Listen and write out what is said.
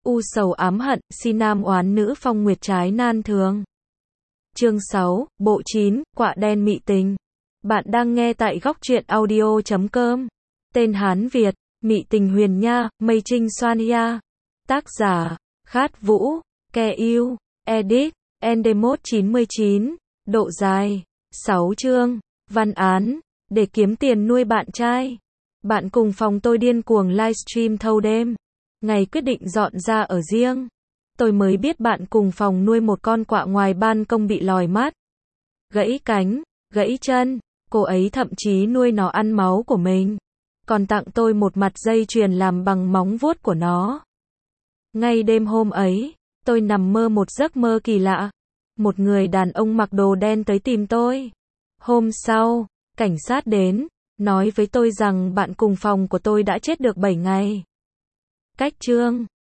U sầu ám hận, si nam oán nữ phong nguyệt trái nan thường. Chương 6, bộ 9, quạ đen mị tình. Bạn đang nghe tại góc truyện audio.com. Tên Hán Việt, mị tình huyền nha, mây trinh xoan ya. Tác giả, Khát Vũ, Ke Yêu, Edit, Endemot 99. Độ dài, 6 chương. Văn án, để kiếm tiền nuôi bạn trai. Bạn cùng phòng tôi điên cuồng livestream thâu đêm. Ngày quyết định dọn ra ở riêng, tôi mới biết bạn cùng phòng nuôi một con quạ ngoài ban công bị lòi mắt, gãy cánh, gãy chân. Cô ấy thậm chí nuôi nó ăn máu của mình, còn tặng tôi một mặt dây chuyền làm bằng móng vuốt của nó. Ngay đêm hôm ấy, tôi nằm mơ một giấc mơ kỳ lạ. Một người đàn ông mặc đồ đen tới tìm tôi. Hôm sau, cảnh sát đến, nói với tôi rằng bạn cùng phòng của tôi đã chết được 7 ngày. Cách chương